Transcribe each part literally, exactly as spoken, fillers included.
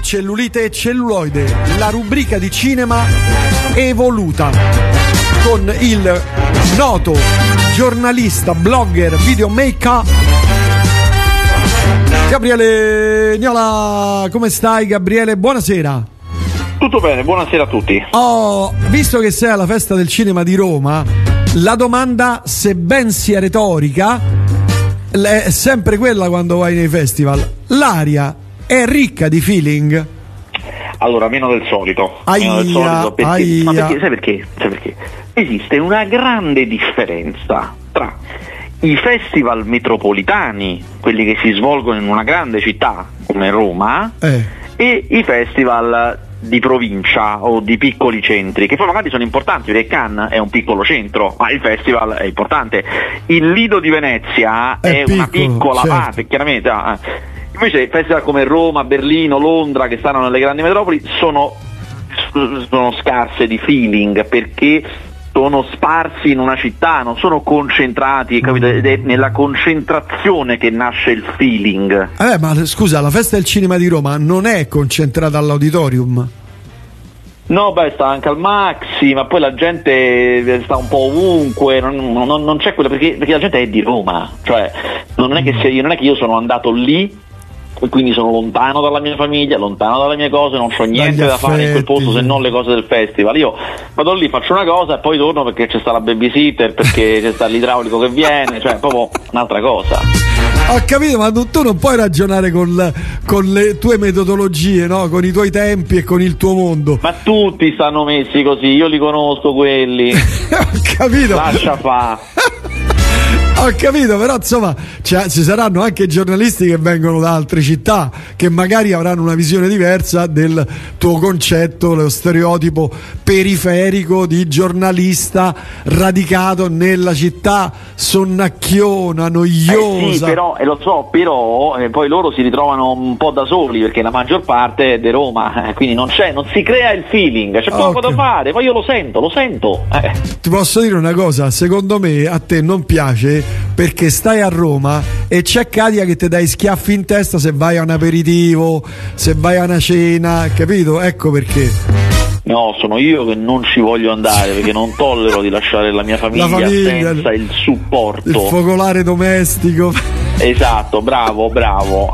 Cellulite e celluloide, la rubrica di cinema evoluta con il noto giornalista, blogger, videomaker Gabriele Niola. Come stai, Gabriele? Buonasera. Tutto bene, buonasera a tutti. Oh, visto che sei alla Festa del Cinema di Roma, la domanda, se ben sia retorica, è sempre quella quando vai nei festival: l'aria è ricca di feeling? Allora, meno del solito. Aia, meno del solito perché, aia. ma perché, sai perché? Sai perché? Esiste una grande differenza tra i festival metropolitani, quelli che si svolgono in una grande città come Roma, Eh. e i festival di provincia o di piccoli centri, che poi magari sono importanti perché Cannes è un piccolo centro, ma il festival è importante. Il Lido di Venezia È è, una piccolo, piccola certo. parte, chiaramente. ah, Invece festival come Roma, Berlino, Londra, che stanno nelle grandi metropoli, sono, sono scarse di feeling, perché sono sparsi in una città, non sono concentrati, capito? Ed è nella concentrazione che nasce il feeling. Eh, ma scusa, la Festa del Cinema di Roma non è concentrata all'auditorium? No, beh, sta anche al Maxi, ma poi la gente sta un po' ovunque, non, non, non c'è quella, perché, perché la gente è di Roma, cioè non è che se io, non è che io sono andato lì e quindi sono lontano dalla mia famiglia, lontano dalle mie cose, non c'ho niente da fare in quel posto se non le cose del festival. Io vado lì, faccio una cosa e poi torno perché c'è sta la babysitter, perché c'è sta l'idraulico che viene, cioè proprio un'altra cosa. Ho capito, ma tu, tu non puoi ragionare con, con le tue metodologie, no? Con i tuoi tempi e con il tuo mondo. Ma tutti stanno messi così, io li conosco quelli. Ho capito. Lascia fa. Ho capito, però insomma cioè, ci saranno anche giornalisti che vengono da altre città, che magari avranno una visione diversa del tuo concetto, lo stereotipo periferico di giornalista radicato nella città sonnacchiona, noiosa. Eh sì, però, e lo so, però eh, poi loro si ritrovano un po' da soli, perché la maggior parte è di Roma, eh, quindi non c'è, non si crea il feeling, c'è poco Okay. da fare, poi io lo sento, lo sento. Eh. Ti posso dire una cosa, secondo me a te non piace perché stai a Roma e c'è Katia che ti dai schiaffi in testa se vai a un aperitivo, se vai a una cena, capito? Ecco perché. No, sono io che non ci voglio andare, perché non tollero di lasciare la mia famiglia, La famiglia, senza il supporto. Il focolare domestico. Esatto, bravo, bravo.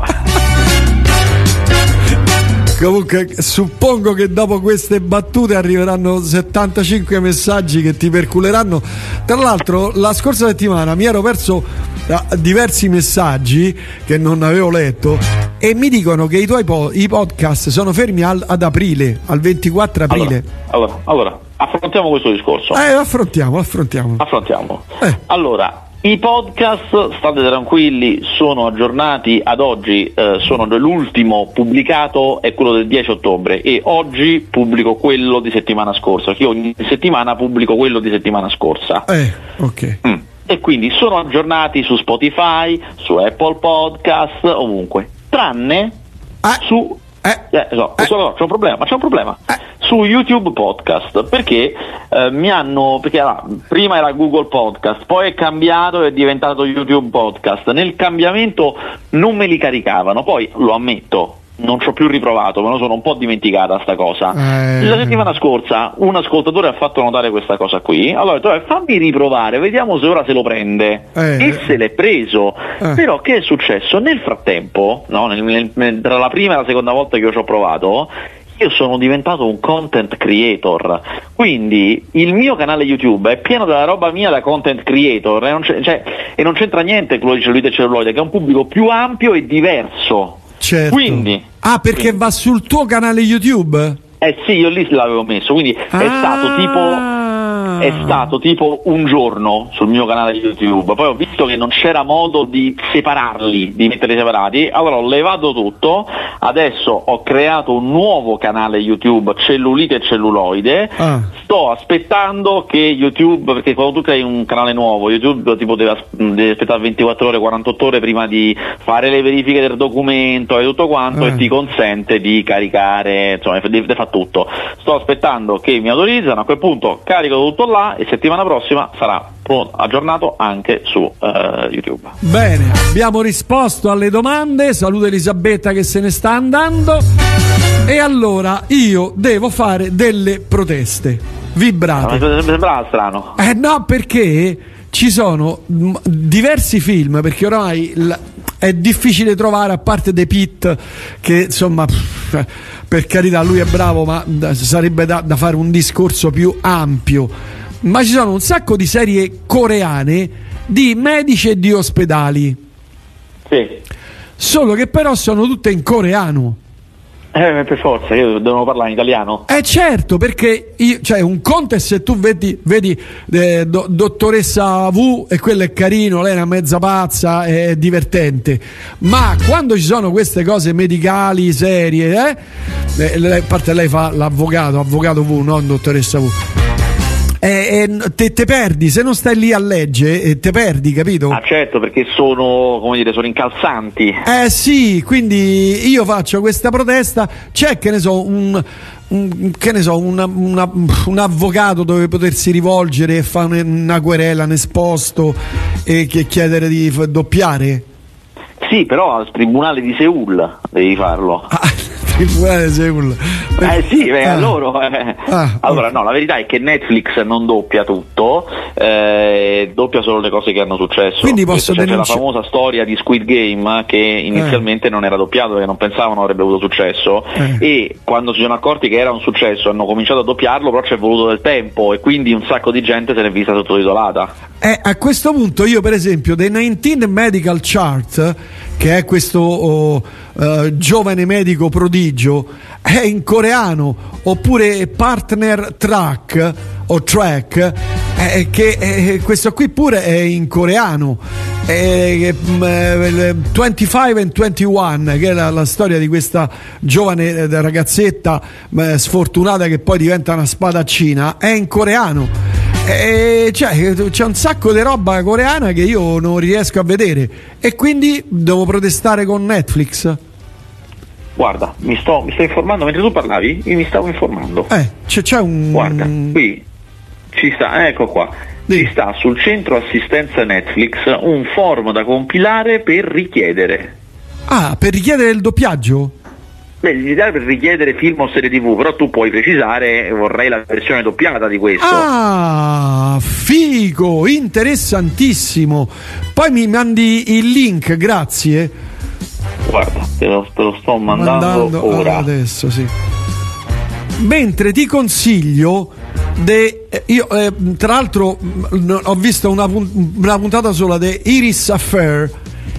Comunque suppongo che dopo queste battute arriveranno settantacinque messaggi che ti perculeranno. Tra l'altro la scorsa settimana mi ero perso uh, diversi messaggi che non avevo letto e mi dicono che i tuoi po- i podcast sono fermi al- ad aprile, al ventiquattro aprile. Allora, allora, allora, affrontiamo questo discorso. Eh, affrontiamo, affrontiamo. Affrontiamo. Eh. Allora, i podcast, state tranquilli, sono aggiornati ad oggi, eh, sono l'ultimo pubblicato è quello del dieci ottobre e oggi pubblico quello di settimana scorsa, perché io ogni settimana pubblico quello di settimana scorsa. Eh, ok. Mm. E quindi sono aggiornati su Spotify, su Apple Podcast, ovunque, tranne Ah. su... Eh. Eh, so, Eh. so, no, c'è un problema, ma c'è un problema. Eh. Su YouTube Podcast, perché eh, mi hanno, perché allora, prima era Google Podcast, poi è cambiato e è diventato YouTube Podcast. Nel cambiamento non me li caricavano, poi lo ammetto, non ci ho più riprovato, me lo sono un po' dimenticata sta cosa. Eh. La settimana scorsa un ascoltatore ha fatto notare questa cosa qui, allora ho detto eh, fammi riprovare, vediamo se ora se lo prende. Eh. E se l'è preso. Eh. Però che è successo? Nel frattempo, no, nel- nel- nel- tra la prima e la seconda volta che io ci ho provato, io sono diventato un content creator, quindi il mio canale YouTube è pieno della roba mia da content creator e non, c'è- cioè, e non c'entra niente quello di Cellulite e Celluloide, che è un pubblico più ampio e diverso. Certo. Quindi Ah, perché quindi- va sul tuo canale YouTube? Eh sì, io lì l'avevo messo, quindi è Ah. stato tipo è stato tipo un giorno sul mio canale YouTube, poi ho visto che non c'era modo di separarli, di metterli separati, allora ho levato tutto, adesso ho creato un nuovo canale YouTube, Cellulite e Celluloide, Ah. sto aspettando che YouTube, perché quando tu crei un canale nuovo, YouTube tipo deve, as- deve aspettare ventiquattro ore, quarantotto ore prima di fare le verifiche del documento e tutto quanto Eh. e ti consente di caricare, insomma, deve fare tutto. Sto aspettando che mi autorizzano, a quel punto carico tutto là e settimana prossima sarà aggiornato anche su uh, YouTube. Bene, abbiamo risposto alle domande. Saluto Elisabetta che se ne sta andando. E allora io devo fare delle proteste vibrate. Ma mi sembrava strano. Eh no, perché ci sono m- diversi film, perché oramai l- è difficile trovare, a parte The Pitt, che insomma pff, per carità lui è bravo, ma da, sarebbe da, da fare un discorso più ampio. Ma ci sono un sacco di serie coreane di medici e di ospedali. Sì. Solo che però sono tutte in coreano. Eh, per forza, io devo parlare in italiano. Eh certo, perché io, cioè un conto è se tu vedi, vedi eh, do, dottoressa V e quello è carino, lei è una mezza pazza, è divertente, ma quando ci sono queste cose medicali serie, eh, eh, lei, a parte lei fa l'avvocato, avvocato V, non dottoressa V. Eh, eh, te, te perdi, se non stai lì a leggere, eh, te perdi, capito? Ah certo, perché sono, come dire, sono incalzanti. Eh sì, quindi io faccio questa protesta, c'è che ne so un, un che ne so una, una, un avvocato dove potersi rivolgere e fare una querela, un esposto e che chiedere di f- doppiare? Sì, però al tribunale di Seul devi farlo. Ah, tribunale di Seul. Eh sì, beh, ah. loro, eh. ah, allora no, la verità è che Netflix non doppia tutto, eh, doppia solo le cose che hanno successo. Quindi posso C'è denunci- la famosa storia di Squid Game che inizialmente eh. non era doppiato perché non pensavano avrebbe avuto successo eh. e quando si sono accorti che era un successo hanno cominciato a doppiarlo, però ci è voluto del tempo e quindi un sacco di gente se n'è vista sottotitolata. Eh, a questo punto io per esempio The diciannove Medical Chart, che è questo oh, uh, giovane medico prodigio, è in coreano, oppure Partner Track o Track, eh, che eh, questo qui pure è in coreano. Eh, eh, venticinque and ventuno, che è la, la storia di questa giovane eh, ragazzetta eh, sfortunata che poi diventa una spadaccina, è in coreano. Eh, cioè, c'è un sacco di roba coreana che io non riesco a vedere e quindi devo protestare con Netflix. Guarda, mi sto, mi sto informando mentre tu parlavi, io mi stavo informando. Eh, c'è, c'è un. Guarda, qui ci sta, ecco qua. Sì. Ci sta sul centro assistenza Netflix un form da compilare per richiedere. Ah, per richiedere il doppiaggio? Beh, l'idea per richiedere film o serie tivù, però tu puoi precisare vorrei la versione doppiata di questo. Ah, figo, interessantissimo. Poi mi mandi il link, grazie. Guarda, te lo, te lo sto mandando, mandando ora. Adesso, sì. Mentre ti consiglio de, io eh, tra l'altro ho visto una, una puntata sola di Iris Affair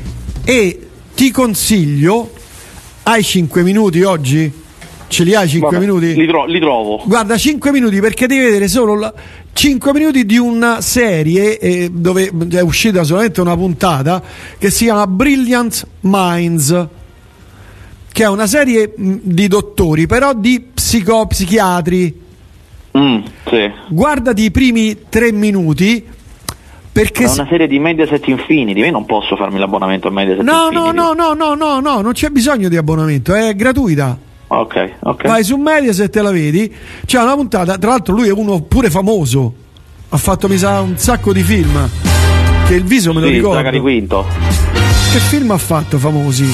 e ti consiglio. Hai cinque minuti oggi? Ce li hai cinque minuti? Li, tro- li trovo. Guarda, cinque minuti perché devi vedere solo la, cinque minuti di una serie eh, dove è uscita solamente una puntata che si chiama Brilliant Minds, che è una serie mh, di dottori, però di psicopsichiatri. Mm, sì. Guardati i primi tre minuti. Perché è una serie di Mediaset Infinity, io non posso farmi l'abbonamento a Mediaset no, Infinity. No, no, no, no, no, no, non c'è bisogno di abbonamento, è gratuita. Ok, ok. Vai su Mediaset e la vedi. C'è una puntata, tra l'altro lui è uno pure famoso. Ha fatto mi sa un sacco di film. Che il viso me lo sì, ricordo. Zachary Quinto. Che film ha fatto famosi?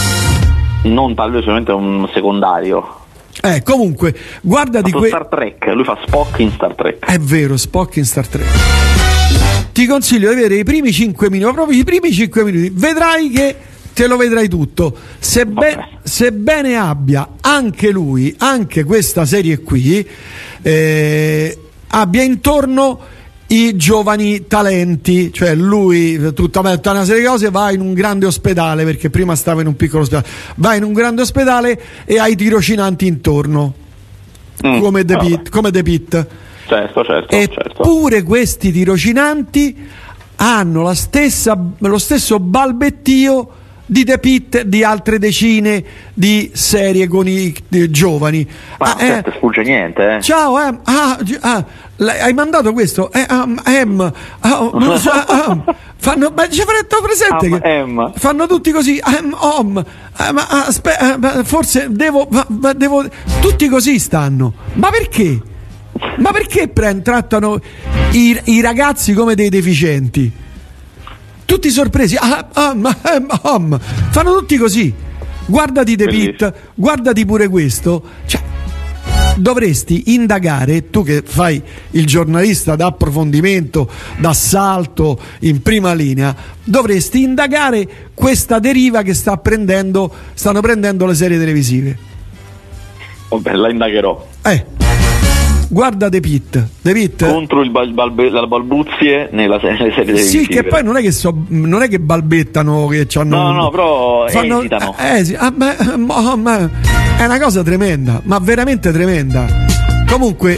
Non tale, solamente un secondario. Eh, comunque, guarda di que... Star Trek, lui fa Spock in Star Trek. È vero, Spock in Star Trek. Ti consiglio di vedere i primi cinque minuti, proprio i primi cinque minuti, vedrai che te lo vedrai tutto. Sebbe- sebbene abbia anche lui, anche questa serie qui, eh, abbia intorno i giovani talenti, cioè lui, tutta una serie di cose, va in un grande ospedale, perché prima stava in un piccolo ospedale, va in un grande ospedale e ha i tirocinanti intorno, mm, come The Pitt, come The Pitt. Certo, certo, eppure certo. Questi tirocinanti hanno la stessa, lo stesso balbettio di The Pitt, di altre decine di serie con i, i giovani. Ma ah, eh, sfugge niente, eh. Ciao, eh, ah, ah, hai mandato questo? Eh, um, em, oh, um, fanno, ma ci farete presente um, che em. fanno tutti così, um, om, eh, ma, aspe- eh, forse devo, ma, devo, tutti così stanno. Ma perché? Ma perché pre- trattano i, i ragazzi come dei deficienti? Tutti sorpresi, ah, ah, ma, ah, ma. Fanno tutti così. Guardati The Pit, guardati pure questo. Cioè, dovresti indagare, tu che fai il giornalista d'approfondimento, d'assalto in prima linea, dovresti indagare questa deriva che sta prendendo, stanno prendendo le serie televisive. Vabbè, la indagherò. Eh. Guarda The Pit, The Pit contro il bal- balbe- la balbuzie nella serie, nelle serie televisive. Sì, che poi non è che so, non è che balbettano, che c'hanno no no però fanno, esitano eh, eh, ah, ma, ma, ma, è una cosa tremenda, ma veramente tremenda. Comunque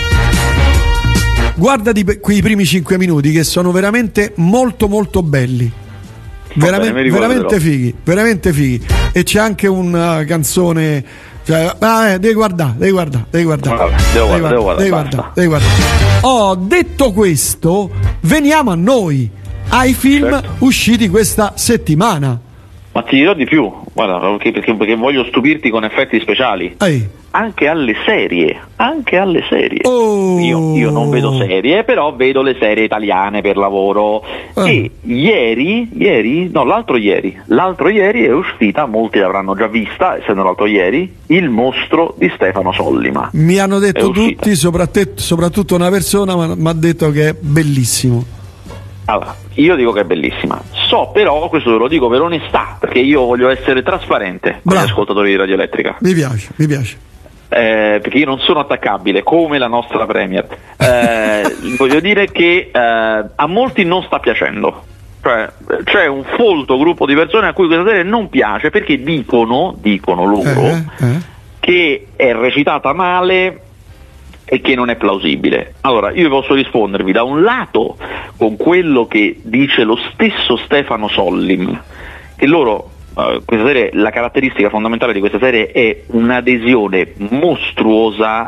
guardati quei primi cinque minuti che sono veramente molto molto belli, veramente, bene, veramente fighi, veramente fighi, e c'è anche una canzone. Cioè, ah, eh, devi guardare, devi guardare, devi guardare. Vabbè, devo guardare, devo guardare, devi guardare, devi guardare. Oh, detto questo, veniamo a noi, ai film certo. usciti questa settimana. Ma ti dirò di più, guarda, perché, perché, perché voglio stupirti con effetti speciali. Ehi. Anche alle serie, anche alle serie. Oh. Io, io non vedo serie, però vedo le serie italiane per lavoro. Eh. E ieri, ieri, no, l'altro ieri, l'altro ieri è uscita, molti l'avranno già vista, essendo l'altro ieri, Il mostro di Stefano Sollima. Mi hanno detto uscita. tutti, soprattutto, soprattutto una persona mi ha detto che è bellissimo. Allora, io dico che è bellissima. So però, questo ve lo dico per onestà, perché io voglio essere trasparente con gli ascoltatori di Radio Elettrica. Mi piace, mi piace. Eh, perché io non sono attaccabile come la nostra Premier. Eh, voglio dire che eh, a molti non sta piacendo. Cioè, c'è un folto gruppo di persone a cui questa serie non piace perché dicono, dicono loro, eh, eh. che è recitata male e che non è plausibile. Allora, io posso rispondervi da un lato con quello che dice lo stesso Stefano Sollim, che loro, uh, questa serie, la caratteristica fondamentale di questa serie è un'adesione mostruosa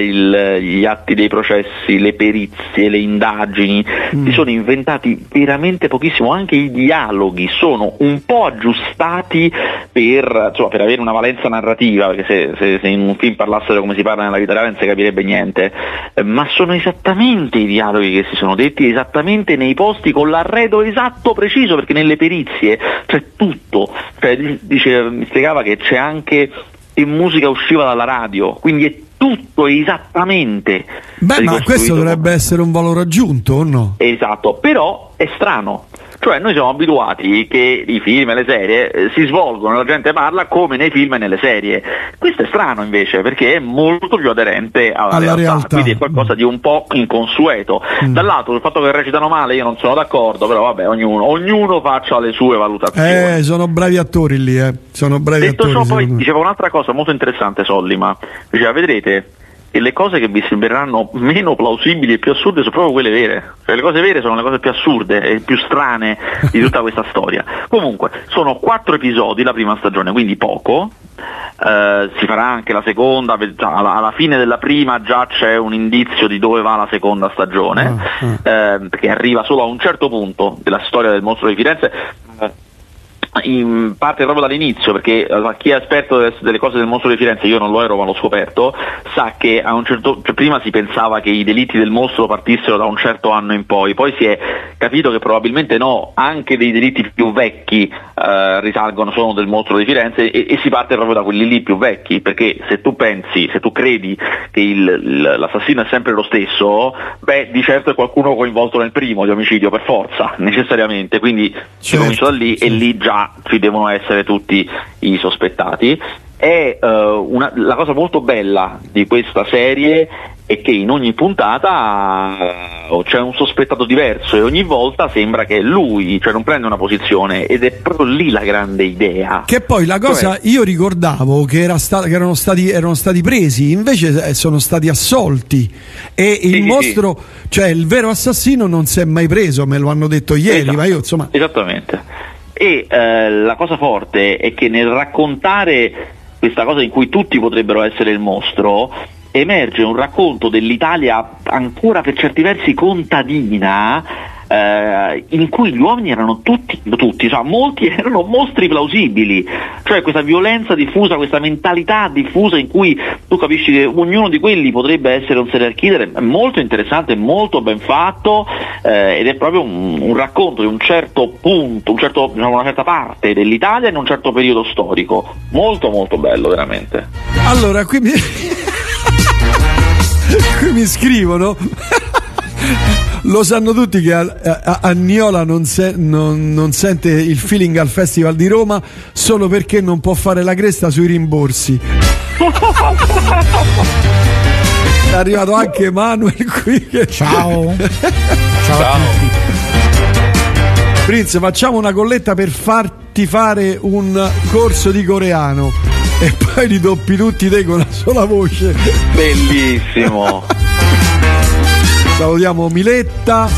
agli atti dei processi, le perizie, le indagini, mm. si sono inventati veramente pochissimo, anche i dialoghi sono un po' aggiustati per, insomma, per avere una valenza narrativa, perché se, se, se in un film parlassero come si parla nella vita reale non si capirebbe niente, eh, ma sono esattamente i dialoghi che si sono detti, esattamente nei posti, con l'arredo esatto, preciso, perché nelle perizie c'è tutto. Cioè, dice, mi spiegava che c'è anche in musica usciva dalla radio, quindi è tutto esattamente. Beh, ma questo dovrebbe essere un valore aggiunto, o no? Esatto, però è strano. Cioè, noi siamo abituati che i film e le serie eh, si svolgono, la gente parla come nei film e nelle serie. Questo è strano invece, perché è molto più aderente alla, alla realtà, realtà, quindi è qualcosa di un po' inconsueto. Mm. Dall'altro, sul fatto che recitano male io non sono d'accordo, però vabbè, ognuno, ognuno faccia le sue valutazioni. Eh, sono bravi attori lì, eh. Sono bravi Detto attori. Ciò, poi diceva un'altra cosa molto interessante Sollima, diceva, vedrete, e le cose che vi sembreranno meno plausibili e più assurde sono proprio quelle vere. Cioè, le cose vere sono le cose più assurde e più strane di tutta questa storia. Comunque, sono quattro episodi la prima stagione, quindi poco. Eh, si farà anche la seconda, alla, alla fine della prima già c'è un indizio di dove va la seconda stagione, uh, uh. Eh, perché arriva solo a un certo punto della storia del mostro di Firenze. Eh, in parte proprio dall'inizio, perché uh, chi è esperto delle, delle cose del mostro di Firenze, io non lo ero ma l'ho scoperto, sa che a un certo, cioè, prima si pensava che i delitti del mostro partissero da un certo anno in poi, poi si è capito che probabilmente no, anche dei delitti più vecchi uh, risalgono, sono del mostro di Firenze, e, e si parte proprio da quelli lì più vecchi, perché se tu pensi, se tu credi che il, il, l'assassino è sempre lo stesso, beh, di certo è qualcuno coinvolto nel primo di omicidio, per forza, necessariamente, quindi certo, si comincia da lì, certo. E lì già ci devono essere tutti i sospettati. E uh, una, la cosa molto bella di questa serie è che in ogni puntata uh, c'è un sospettato diverso e ogni volta sembra che è lui, cioè non prende una posizione, ed è proprio lì la grande idea. Che poi la cosa, cioè, io ricordavo che, era sta- che erano, stati, erano stati presi, invece sono stati assolti, e il sì, mostro, sì. Cioè il vero assassino non si è mai preso, me lo hanno detto ieri, esatto, ma io insomma... Esattamente. E eh, la cosa forte è che nel raccontare questa cosa in cui tutti potrebbero essere il mostro, emerge un racconto dell'Italia ancora per certi versi contadina, eh, in cui gli uomini erano tutti, tutti, cioè molti erano mostri plausibili, cioè questa violenza diffusa, questa mentalità diffusa in cui tu capisci che ognuno di quelli potrebbe essere un serial killer. È molto interessante, molto ben fatto, eh, ed è proprio un, un racconto di un certo punto, un certo, diciamo, una certa parte dell'Italia in un certo periodo storico, molto molto bello veramente. Allora qui mi, qui mi scrivono lo sanno tutti che a, a, a Niola non, se, non, non sente il feeling al Festival di Roma solo perché non può fare la cresta sui rimborsi. È arrivato anche Manuel qui che... Ciao. Ciao, Ciao a tutti. Prince, facciamo una colletta per farti fare un corso di coreano e poi li doppi tutti te con una sola voce. Bellissimo. Salutiamo Miletta.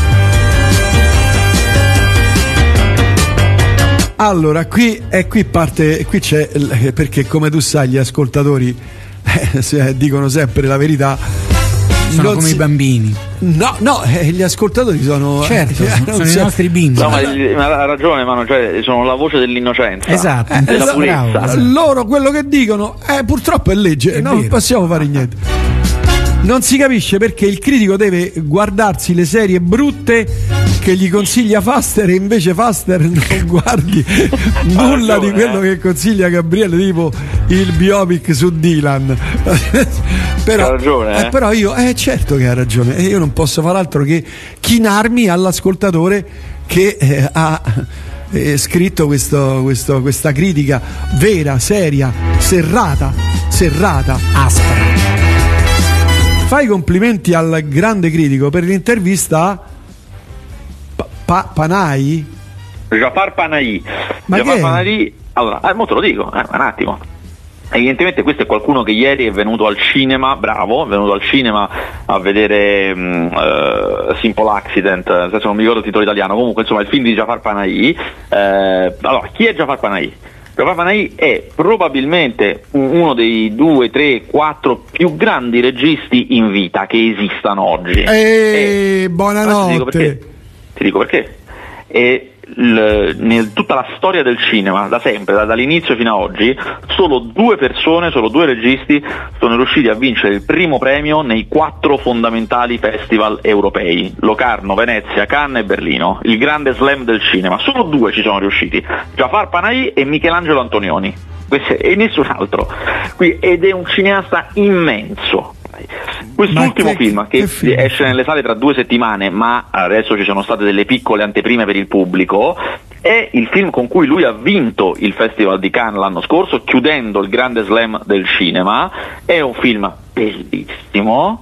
Allora, qui e qui parte, qui c'è, perché come tu sai gli ascoltatori eh, dicono sempre la verità. Sono Non come si... i bambini. No, no, eh, gli ascoltatori sono... Certo, eh, sono si... i nostri bimbi. No, ma, ma ha ragione, Manu, cioè sono la voce dell'innocenza. Esatto, Eh, della esatto, purezza. bravo. Loro quello che dicono eh, purtroppo è legge, È non vero. possiamo fare niente. Non si capisce perché il critico deve guardarsi le serie brutte che gli consiglia Faster e invece Faster non guardi nulla ragione, di quello eh. che consiglia Gabriele, tipo il biopic su Dylan. però, Ha ragione, eh. eh, però io, eh certo che ha ragione, e io non posso far altro che chinarmi all'ascoltatore che eh, ha eh, scritto questo, questo, questa critica vera, seria, serrata, serrata, Aspra. Fai i complimenti al grande critico per l'intervista a Pa- Pa- Panay. Jafar Panahi. Ma Jafar che è? Panahi, allora, eh, mo te lo dico, eh, un attimo. Evidentemente questo è qualcuno che ieri è venuto al cinema, bravo, è venuto al cinema a vedere um, uh, Simple Accident, adesso non mi ricordo il titolo italiano, comunque insomma il film di Jafar Panahi. Eh, allora, chi è Jafar Panahi? Jafar Panahi è probabilmente uno dei due, tre, quattro più grandi registi in vita che esistano oggi. E E- buonanotte. Ti dico perché. Ti dico perché. E l- nel tutta la storia del cinema, da sempre, da- dall'inizio fino ad oggi, solo due persone, solo due registi sono riusciti a vincere il primo premio nei quattro fondamentali festival europei: Locarno, Venezia, Cannes e Berlino, il grande slam del cinema. Solo due ci sono riusciti: Jafar Panahi e Michelangelo Antonioni. Questo è- e nessun altro. Qui- ed è un cineasta immenso. Quest'ultimo Ma che- film che, che film? esce nelle sale tra due settimane, ma adesso ci sono state delle piccole anteprime per il pubblico, è il film con cui lui ha vinto il Festival di Cannes l'anno scorso, chiudendo il grande slam del cinema. È un film bellissimo,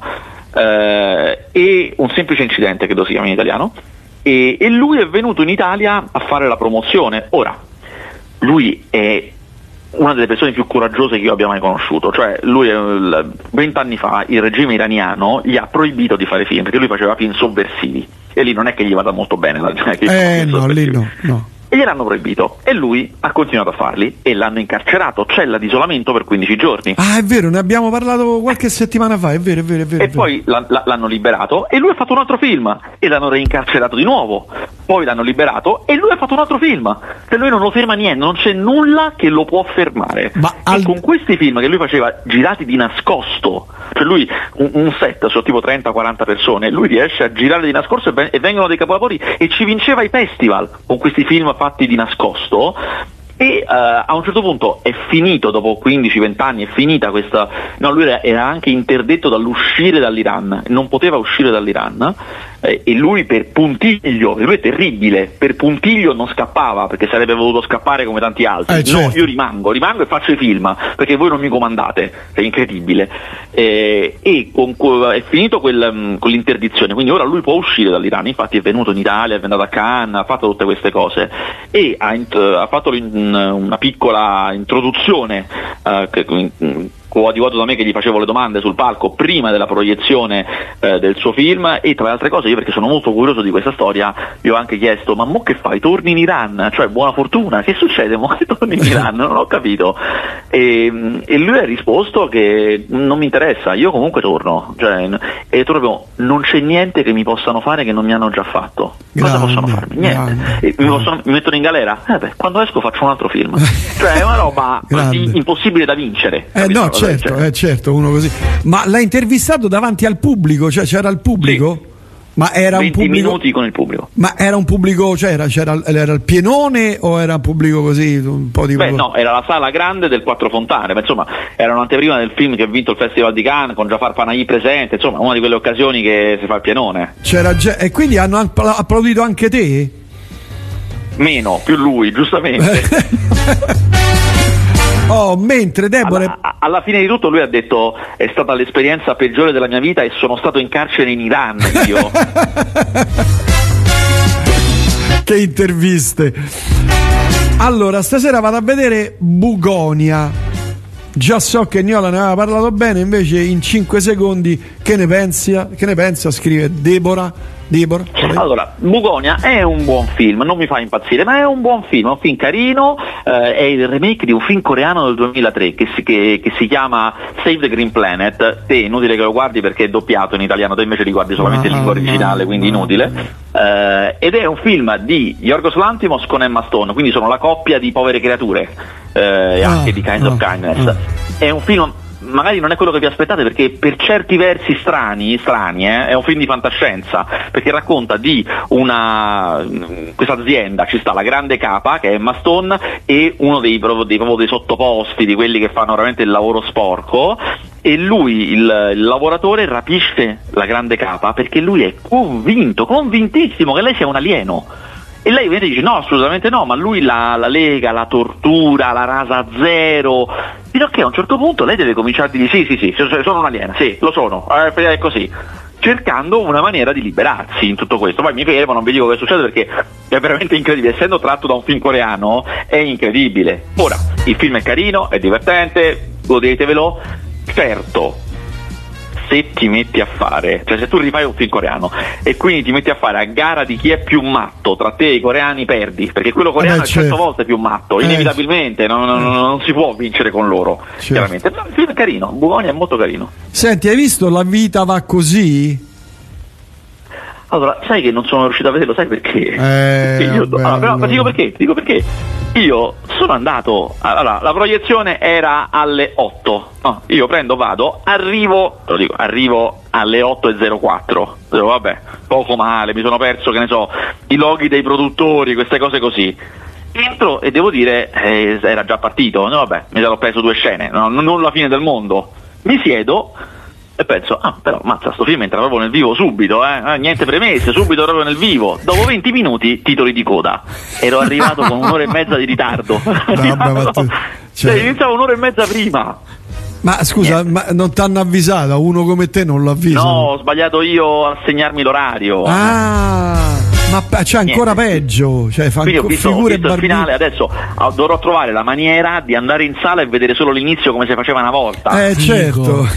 eh, e un semplice incidente, credo si chiama in italiano, e, e lui è venuto in Italia a fare la promozione. Ora, lui è una delle persone più coraggiose che io abbia mai conosciuto, cioè lui vent'anni fa il regime iraniano gli ha proibito di fare film perché lui faceva film sovversivi e lì non è che gli vada molto bene la gente che fa Eh film no, lì sovversivi. no, no. E gliel'hanno proibito e lui ha continuato a farli e l'hanno incarcerato, cella di isolamento per quindici giorni. Ah, è vero, ne abbiamo parlato qualche settimana fa, è vero, è vero, è vero. E è vero. poi la- la- l'hanno liberato e lui ha fatto un altro film e l'hanno reincarcerato di nuovo, poi l'hanno liberato e lui ha fatto un altro film. Per lui non lo ferma niente, non c'è nulla che lo può fermare. Ma e al- con questi film che lui faceva girati di nascosto, cioè lui un, un set su tipo trenta quaranta persone, lui riesce a girare di nascosto e, ven- e vengono dei capolavori e ci vinceva i festival con questi film fatti di nascosto. E uh, a un certo punto è finito, dopo quindici venti anni è finita questa, no, lui era, era anche interdetto dall'uscire dall'Iran, non poteva uscire dall'Iran, eh, e lui per puntiglio, lui è terribile, per puntiglio non scappava perché sarebbe voluto scappare come tanti altri. Eh, No, certo. io rimango, rimango e faccio i film perché voi non mi comandate, è incredibile. Eh, e con, co- è finito quel, um, con l'interdizione, quindi ora lui può uscire dall'Iran, infatti è venuto in Italia, è andato a Cannes, ha fatto tutte queste cose e ha, int- ha fatto l'in- una piccola introduzione uh, che, coadiuvato da me che gli facevo le domande sul palco prima della proiezione eh, del suo film, e tra le altre cose io, perché sono molto curioso di questa storia, gli ho anche chiesto: ma mo che fai? Torni in Iran? Cioè, buona fortuna, che succede mo che torni in Iran? Non ho capito. E, e lui ha risposto che non mi interessa, io comunque torno, cioè, e proprio non c'è niente che mi possano fare che non mi hanno già fatto. Cosa Grande, possono farmi? Niente. grande, E mi, possono, mi mettono in galera? Eh beh, quando esco faccio un altro film. Cioè è una roba Grande. così impossibile da vincere. Eh capito? no, certo, Cioè, eh, certo, uno così. Ma l'hai intervistato davanti al pubblico? Cioè c'era il pubblico? Sì. Ma era un venti pubblico minuti con il pubblico. Ma era un pubblico, cioè era, c'era, era il pienone o era un pubblico così, un po' di... Beh no, era la sala grande del Quattro Fontane, ma insomma era un'anteprima del film che ha vinto il Festival di Cannes con Jafar Panahi presente, insomma una di quelle occasioni che si fa il pienone. C'era ge- e quindi hanno appla- applaudito anche te? Meno, più lui, giustamente. Oh, mentre Deborah... Alla, alla fine di tutto lui ha detto: è stata l'esperienza peggiore della mia vita e sono stato in carcere in Iran io. Che interviste. Allora, stasera vado a vedere Bugonia. Già so che Niola ne aveva parlato bene, invece in cinque secondi che ne pensi? Che ne pensa? Scrive Deborah. Deborah. Allora, Bugonia è un buon film, non mi fa impazzire, ma è un buon film, è un film carino, eh, è il remake di un film coreano del duemilatré che si, che, che si chiama Save the Green Planet. Te inutile che lo guardi perché è doppiato in italiano, te invece li guardi solamente in lingua originale, quindi inutile. Eh, ed è un film di Yorgos Lanthimos con Emma Stone, quindi sono la coppia di Povere Creature eh, e Ah, anche di Kinds ah, of Kindness. ah. È un film, magari non è quello che vi aspettate, perché per certi versi strani, strani eh, è un film di fantascienza, perché racconta di una questa azienda, ci sta la grande capa che è Emma Stone e uno dei proprio dei, proprio dei sottoposti, di quelli che fanno veramente il lavoro sporco, e lui, il, il lavoratore, rapisce la grande capa perché lui è convinto, convintissimo che lei sia un alieno. E lei ovviamente dice: no, assolutamente no, ma lui la, la lega, la tortura, la rasa a zero. Fino a che a un certo punto lei deve cominciare a dire: sì, sì, sì, sono un'aliena, sì, lo sono, eh, è così. Cercando una maniera di liberarsi in tutto questo. Poi mi fermo, non vi dico che succede perché è veramente incredibile. Essendo tratto da un film coreano, è incredibile. Ora, il film è carino, è divertente, godetevelo. Certo, se ti metti a fare, cioè se tu rifai un film coreano e quindi ti metti a fare a gara di chi è più matto tra te e i coreani, perdi, perché quello coreano Eh, è cento certo. volte più matto, Eh, inevitabilmente, non, non- non si può vincere con loro, Certo. chiaramente. No, il film è carino, Bugonia è molto carino. Senti, hai visto La vita va così? Allora, sai che non sono riuscito a vederlo, sai perché? Perché io, vabbè, allora, però, allora. ti dico perché, ti dico perché. Io sono andato, allora, la proiezione era alle otto, no, io prendo, vado, arrivo, te lo dico, arrivo alle otto e zero quattro, dico, vabbè, poco male, mi sono perso, che ne so, i loghi dei produttori, queste cose così. Entro e devo dire, eh, era già partito, no, vabbè, mi sarò preso due scene, no, non la fine del mondo. Mi siedo e penso: ah, però mazza, sto film entra proprio nel vivo subito, eh? eh niente premesse, subito proprio nel vivo. Dopo venti minuti, titoli di coda. Ero arrivato con un'ora e mezza di ritardo. Vabbè, ma tu- Cioè, cioè- iniziavo un'ora e mezza prima. Ma scusa, ma non ti hanno avvisato? Uno come te non lo avvisa? No, ho sbagliato io a segnarmi l'orario. Ah, ma pe- c'è ancora Niente. peggio, cioè fa Quindi ho co- visto, ho figure visto il barbi- finale, adesso ah, dovrò trovare la maniera di andare in sala e vedere solo l'inizio come si faceva una volta. Eh, certo.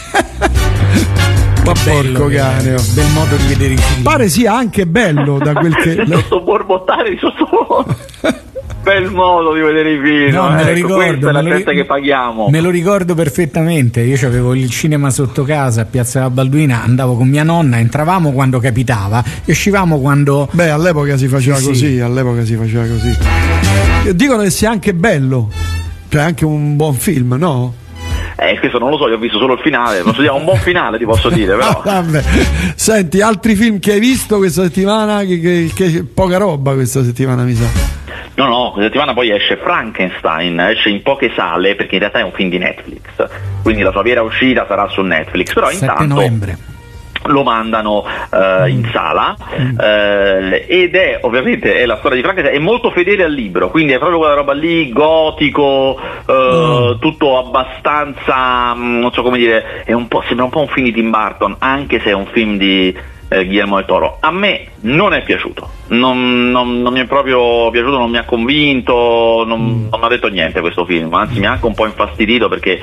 Ma porco che- cane, oh. Bel modo di vedere i film. Pare sia anche bello da quel che... Sento sto borbottare di sottofondo. Bel modo di vedere i film. No, me lo ecco, ricordo, questa è la me lo gente ri- che paghiamo. Me lo ricordo perfettamente. Io avevo il cinema sotto casa a Piazza della Balduina, andavo con mia nonna, entravamo quando capitava, uscivamo quando. Beh, all'epoca si faceva Sì, così, sì. all'epoca si faceva così. Dicono che sia anche bello, cioè anche un buon film, no? Eh, questo non lo so, io ho visto solo il finale. Posso dire un buon finale, ti posso dire, però. Ah, vabbè. Senti, altri film che hai visto questa settimana? Che, che- che- poca roba questa settimana, mi sa. No, no, questa settimana poi esce Frankenstein, esce in poche sale perché in realtà è un film di Netflix. Quindi la sua vera uscita sarà su Netflix. Però sette intanto novembre. lo mandano eh, in sala eh, ed è ovviamente è la storia di Frankenstein, è molto fedele al libro, quindi è proprio quella roba lì, gotico, eh, tutto abbastanza, mh, non so come dire, è un po', sembra un po' un film di Tim Burton, anche se è un film di eh, Guillermo del Toro. A me non è piaciuto, non, non- non mi è proprio piaciuto, non mi ha convinto, non, non mi ha detto niente questo film, anzi mi ha anche un po' infastidito perché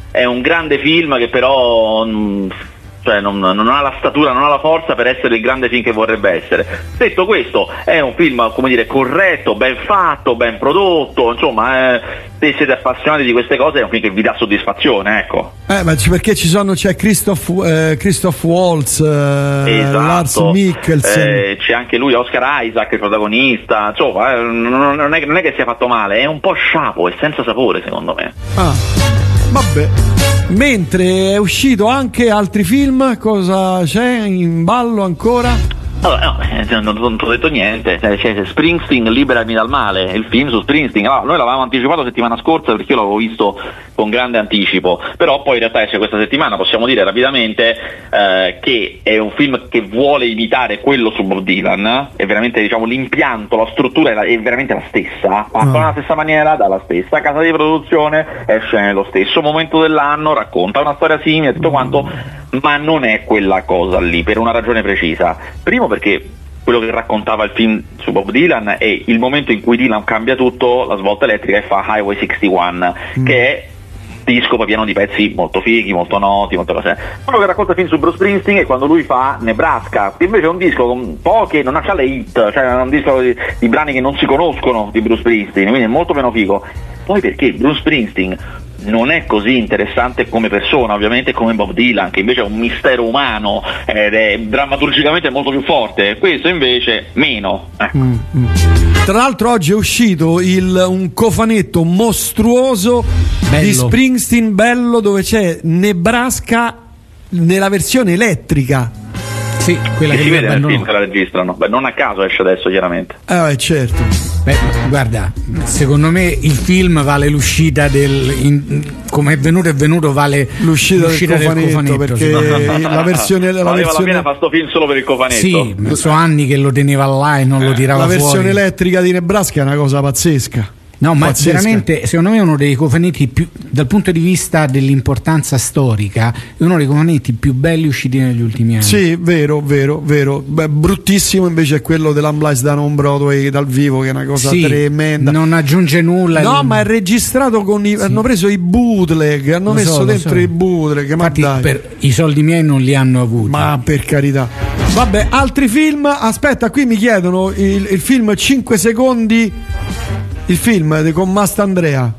è un grande film che però mh, cioè non, non ha la statura, non ha la forza per essere il grande film che vorrebbe essere. Detto questo, è un film, come dire, corretto, ben fatto, ben prodotto, insomma, eh, se siete appassionati di queste cose è un film che vi dà soddisfazione, ecco. Eh, ma c- perché ci sono, c'è Christoph, eh, Christoph Waltz, eh, esatto. Lars Mikkelsen, eh, c'è anche lui, Oscar Isaac, il protagonista, insomma, eh, non, non, è, non è che sia fatto male, è un po' sciapo e senza sapore, secondo me. Ah, vabbè. Mentre è uscito anche altri film, cosa c'è in ballo ancora? Allora, no, eh, non, non ti ho detto niente, c'è, c'è Springsteen, Liberami dal male, il film su Springsteen. Allora, noi l'avevamo anticipato settimana scorsa perché io l'avevo visto con grande anticipo, però poi in realtà esce questa settimana. Possiamo dire rapidamente eh, che è un film che vuole imitare quello su Bob Dylan, è veramente, diciamo, l'impianto, la struttura è, la, è veramente la stessa, fa mm. nella stessa maniera, dalla stessa casa di produzione, esce nello stesso momento dell'anno, racconta una storia simile, tutto quanto, ma non è quella cosa lì, per una ragione precisa. Primo perché quello che raccontava il film su Bob Dylan è il momento in cui Dylan cambia tutto, la svolta elettrica, e fa Highway sessantuno, mm. che è disco poi pieno di pezzi molto fighi, molto noti, molte cose. Quello che racconta il film su Bruce Springsteen è quando lui fa Nebraska, che invece è un disco con poche, non ha le hit, cioè è un disco di, di brani che non si conoscono di Bruce Springsteen, quindi è molto meno figo. Poi perché Bruce Springsteen non è così interessante come persona, ovviamente, come Bob Dylan, che invece è un mistero umano ed è drammaturgicamente molto più forte. Questo invece meno. Ecco. Mm, mm. Tra l'altro oggi è uscito il, un cofanetto mostruoso bello. Di Springsteen, bello, dove c'è Nebraska nella versione elettrica. Sì, quella che che si vede nel abbandonò. film che la registrano. Beh, non a caso esce adesso, chiaramente. Eh, certo. Beh, guarda, secondo me il film vale l'uscita del in, come è venuto è venuto vale l'uscita, l'uscita del, cofanetto, del cofanetto perché sì. la versione la valeva versione... la pena fa sto film solo per il cofanetto. Sì, sono anni che lo teneva là e non eh, lo tirava fuori. La versione fuori. Elettrica di Nebraska è una cosa pazzesca. No, ma pazzesca. Veramente, secondo me è uno dei cofanetti più, dal punto di vista dell'importanza storica, è uno dei cofanetti più belli usciti negli ultimi anni. Sì, vero, vero, vero. Beh, bruttissimo invece è quello dell'Unplugged da on Broadway dal vivo, che è una cosa sì, tremenda. Non aggiunge nulla. No, ma è registrato con i, sì. hanno preso i bootleg, hanno lo messo so, dentro so. i bootleg. Infatti, ma dai. Per, i soldi miei non li hanno avuti. Ma per carità. Vabbè, altri film. Aspetta, qui mi chiedono il, il film cinque secondi. Il film con Mastandrea.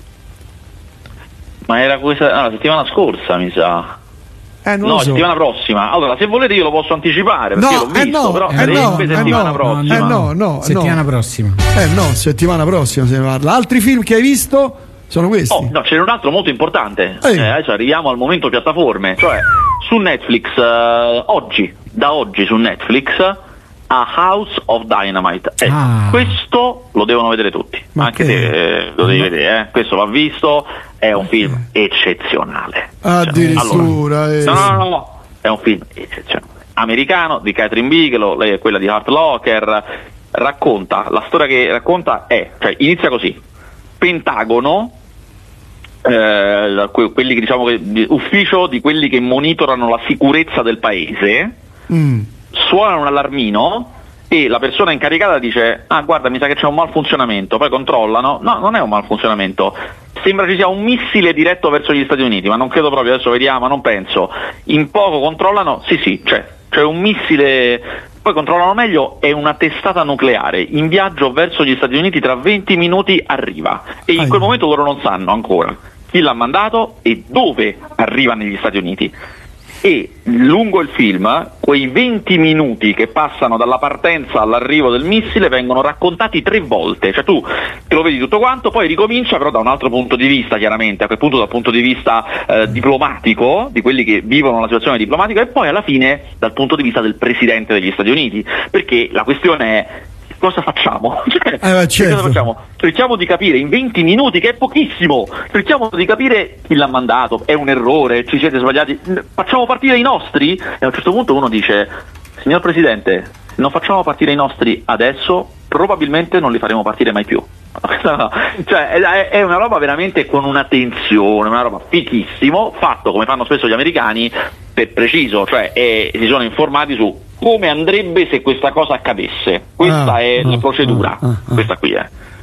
Ma era questa, no, la settimana scorsa, mi sa. Eh, non no, lo la so. settimana prossima. Allora, se volete io lo posso anticipare, perché no, l'ho visto, eh no, però eh sarebbe no, settimana eh prossima. Eh no, no, settimana no. prossima. Eh no, settimana prossima se ne parla. Altri film che hai visto sono questi? Oh, no, ce n'è un altro molto importante. Eh. Eh, adesso arriviamo al momento piattaforme, cioè su Netflix eh, oggi, da oggi su Netflix, A House of Dynamite. Eh, ah. Questo lo devono vedere tutti. Ma anche che? te eh, lo devi no. vedere, eh. Questo va visto, è un film eccezionale. Addirittura. Cioè, allora, eh. no, no, no, no, è un film eccezionale. Americano, di Catherine Bigelow, lei è quella di Hurt Locker. Racconta, la storia che racconta è, cioè inizia così: Pentagono, eh, quelli che diciamo che ufficio di quelli che monitorano la sicurezza del paese, mm. suonano un allarmino e la persona incaricata dice: ah, guarda, mi sa che c'è un malfunzionamento. Poi controllano, no, non è un malfunzionamento, sembra ci sia un missile diretto verso gli Stati Uniti, ma non credo proprio, adesso vediamo, non penso. In poco controllano, sì sì, c'è, c'è un missile. Poi controllano meglio, è una testata nucleare in viaggio verso gli Stati Uniti, tra venti minuti arriva, e in quel momento loro non sanno ancora chi l'ha mandato e dove arriva negli Stati Uniti. E lungo il film quei venti minuti che passano dalla partenza all'arrivo del missile vengono raccontati tre volte, cioè tu te lo vedi tutto quanto, poi ricomincia però da un altro punto di vista, chiaramente a quel punto dal punto di vista eh, diplomatico, di quelli che vivono la situazione diplomatica, e poi alla fine dal punto di vista del presidente degli Stati Uniti, perché la questione è: cosa facciamo? Cioè, eh, certo. cosa facciamo? Cerchiamo di capire in venti minuti, che è pochissimo, cerchiamo di capire chi l'ha mandato, è un errore, ci siete sbagliati, facciamo partire i nostri? E a un certo punto uno dice: signor Presidente, non facciamo partire i nostri adesso, probabilmente non li faremo partire mai più. Cioè è, è una roba veramente con una tensione, una roba fichissimo, fatto come fanno spesso gli americani, per preciso, cioè è, si sono informati su come andrebbe se questa cosa accadesse. Questa ah, è ah, la procedura, ah, ah, ah. questa qui è.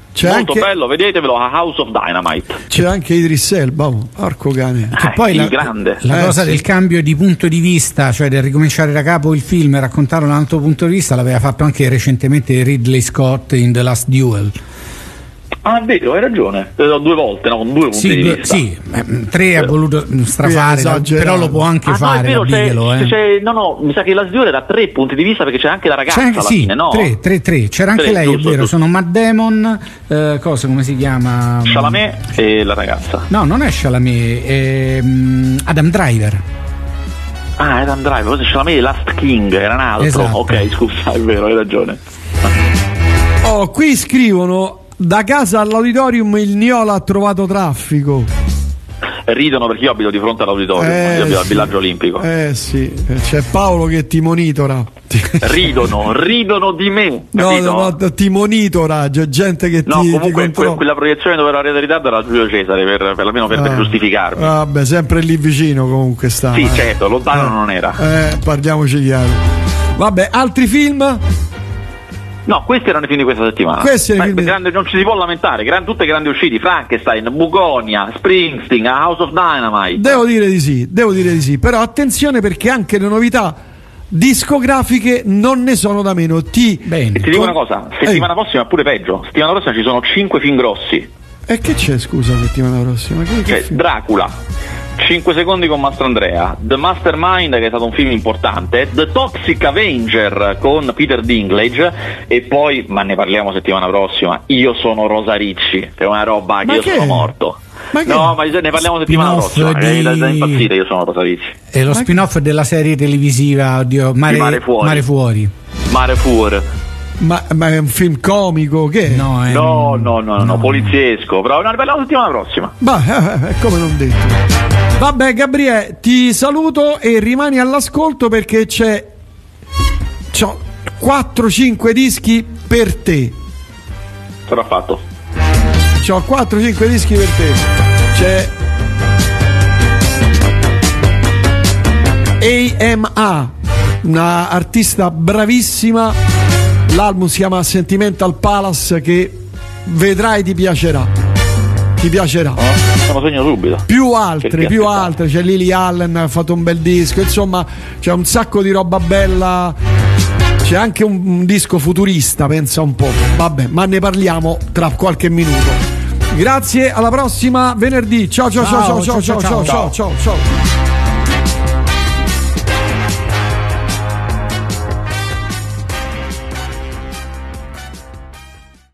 C'è molto anche... bello, vedetevelo, a House of Dynamite. C'è anche Idris Elba, oh, porco cane. Che poi il la, grande. la Eh, cosa sì. del cambio di punto di vista, cioè del ricominciare da capo il film e raccontarlo da un altro punto di vista, l'aveva fatto anche recentemente Ridley Scott in The Last Duel. Ah, è vero, hai ragione. Eh, Due volte, no, con due punti Sì, di due- vista. sì, eh, tre ha voluto strafare, Qui è esagerato. però lo può anche Ah, no, è fare vero, da c'è, Bigelow, eh. c'è- no, no, mi sa che la Duel era tre punti di vista perché c'è anche la ragazza C'è anche, alla sì, fine, no? tre, tre, tre. C'era anche Tre, lei, giusto, è vero, giusto. sono Matt Damon, eh, cosa, come si chiama? Chalamet e la ragazza. No, non è Chalamet, è mm, Adam Driver. Ah, Adam Driver, forse Chalamet e Last King, era un altro. Esatto. Ok, scusa, è vero, hai ragione. Oh, qui scrivono: da casa all'auditorium il Niola ha trovato traffico. Ridono perché io abito di fronte all'auditorio, Eh, io abito al sì. villaggio olimpico. Eh sì, c'è Paolo che ti monitora. Ridono, ridono di me, No, capito? no, ma ti monitora, c'è gente che No, ti, ti comunque que- controlla. quella proiezione dove era rete ritardo era Giulio Cesare, per, per almeno per, per Ah, giustificarmi. Vabbè, sempre lì vicino comunque sta. Sì, eh. certo, lontano Eh, non era. Eh, parliamoci chiaro. Vabbè, altri film? No, questi erano i film di questa settimana. Questi erano i Ma film di- grande- non ci si può lamentare, gran- tutte grandi uscite, Frankenstein, Bugonia, Springsteen, A House of Dynamite. Devo dire di sì, devo dire di sì. Però attenzione perché anche le novità discografiche non ne sono da meno. Ti, Bene. E ti dico con- una cosa, settimana Ehi. prossima è pure peggio. Settimana prossima ci sono cinque film grossi. E che c'è, scusa, la settimana prossima? Che, che Cioè, film? Dracula, cinque secondi con Mastro Andrea, The Mastermind, che è stato un film importante, The Toxic Avenger con Peter Dinklage, e poi, ma ne parliamo settimana prossima, Io sono Rosa Ricci, che è una roba che Ma io che sono è? morto. Ma che No, ma ne parliamo settimana Spin-off prossima, che di- è da, da impazzire, Io sono Rosa Ricci. È lo spin-off della serie televisiva, oddio, Mare, Mare Fuori. Mare Fuori. Mare Fuori. Ma, ma è un film comico, che? è? No, è No, no, no, no, no, poliziesco, però no, ne parliamo settimana prossima. Ma eh, è come non detto. Vabbè, Gabriele, ti saluto e rimani all'ascolto perché c'è c'ho quattro cinque dischi per te. Sarà fatto. C'ho quattro cinque dischi per te. C'è A M A, una artista bravissima. L'album si chiama Sentimental Palace, che vedrai ti piacerà. Ti piacerà. No? Me lo segno subito. Più altre, Perché più aspettare? altre. C'è Lily Allen, ha fatto un bel disco. Insomma, c'è un sacco di roba bella. C'è anche un, un disco futurista, pensa un po'. Vabbè, ma ne parliamo tra qualche minuto. Grazie, alla prossima venerdì. Ciao ciao ciao ciao ciao ciao ciao ciao ciao ciao.